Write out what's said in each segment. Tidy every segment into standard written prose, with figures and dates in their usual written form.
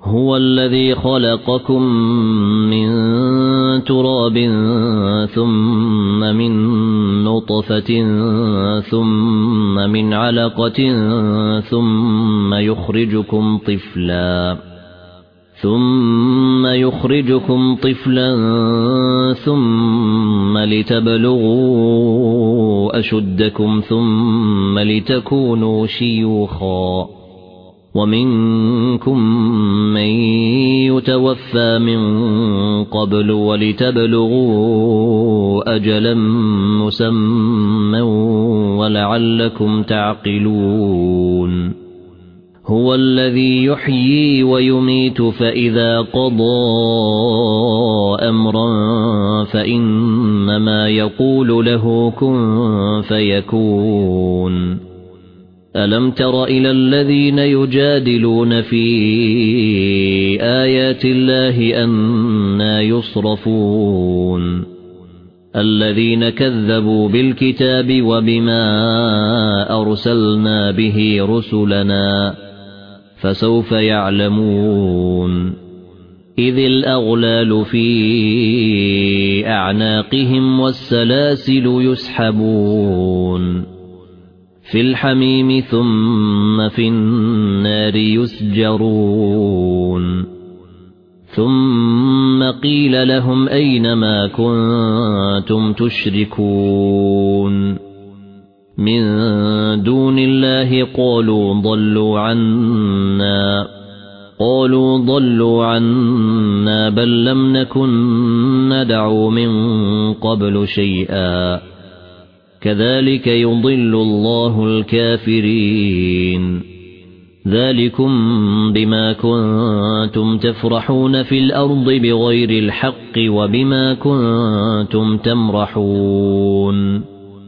هو الذي خلقكم من تراب ثم من نطفة ثم من علقة ثم يخرجكم طفلا ثم لتبلغوا أشدكم ثم لتكونوا شيوخا ومنكم من يتوفى من قبل ولتبلغوا أجلا مسمى ولعلكم تعقلون هو الذي يحيي ويميت فإذا قضى أمرا فإنما يقول له كن فيكون ألم تر إلى الذين يجادلون في آيات الله أنى يصرفون الذين كذبوا بالكتاب وبما أرسلنا به رسلنا فسوف يعلمون إذ الأغلال في أعناقهم والسلاسل يسحبون في الحميم ثم في النار يسجرون ثم قيل لهم أين ما كنتم تشركون من دون الله قالوا ضلوا عنا بل لم نكن ندعو من قبل شيئا كذلك يضل الله الكافرين ذلكم بما كنتم تفرحون في الأرض بغير الحق وبما كنتم تمرحون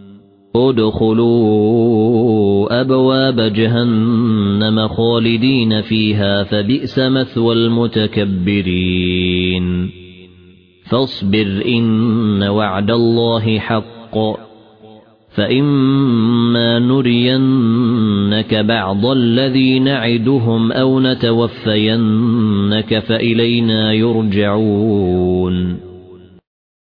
ادخلوا أبواب جهنم خالدين فيها فبئس مثوى المتكبرين فاصبر إن وعد الله حق فإما نرينك بعض الذي نعدهم أو نتوفينك فإلينا يرجعون